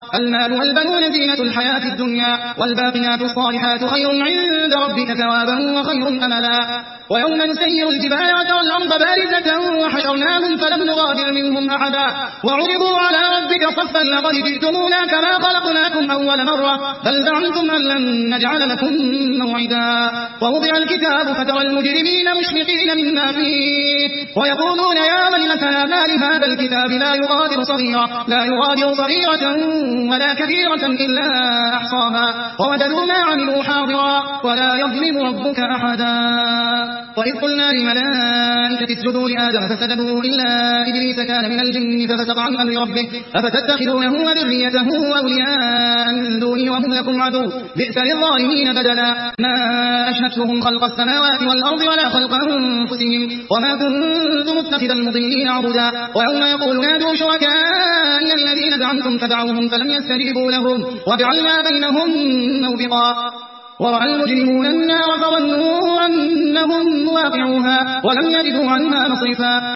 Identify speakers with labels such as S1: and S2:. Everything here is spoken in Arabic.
S1: المال والبنون زينة الحياة الدنيا والباقيات الصالحات خير عند ربك ثوابا وخير أملا ويوم نسير الجبال وترى الأرض بارزة وحشرناهم فلم نغادر منهم أحدا وعرضوا على ربك صفا لقد جئتمونا كما خلقناكم أول مرة بل زعمتم أن لن نجعل لكم موعدا ووضع الكتاب فترى المجرمين مشفقين مما فيه ويقولون يا ويلتنا ما لهذا الكتاب لا يغادر صغيرة ولا كبيرة إلا أحصاها ووجدوا ما عملوا حاضرا ولا يظلم ربك أحدا وإذ قلنا للملائكة اسجدوا لآدم فسجدوا إلا إبليس كان من الجن ففسق عن أمر ربه أفتتخذونه وذريته أولياء من دوني وهم لكم عدو بئس للظالمين بدلا ما أشهدتهم خلق السماوات والأرض ولا خلق أنفسهم وما كنت متخذ المضلين عبدا ويوم يقول نادوا شركائي الذين زعمتم فدعوهم فلم يستجيبوا لهم وجعلنا بينهم موبقا ورأى المجرمون النار فظنوا أنهم واقعوها ولم يجدوا عنها مصرفا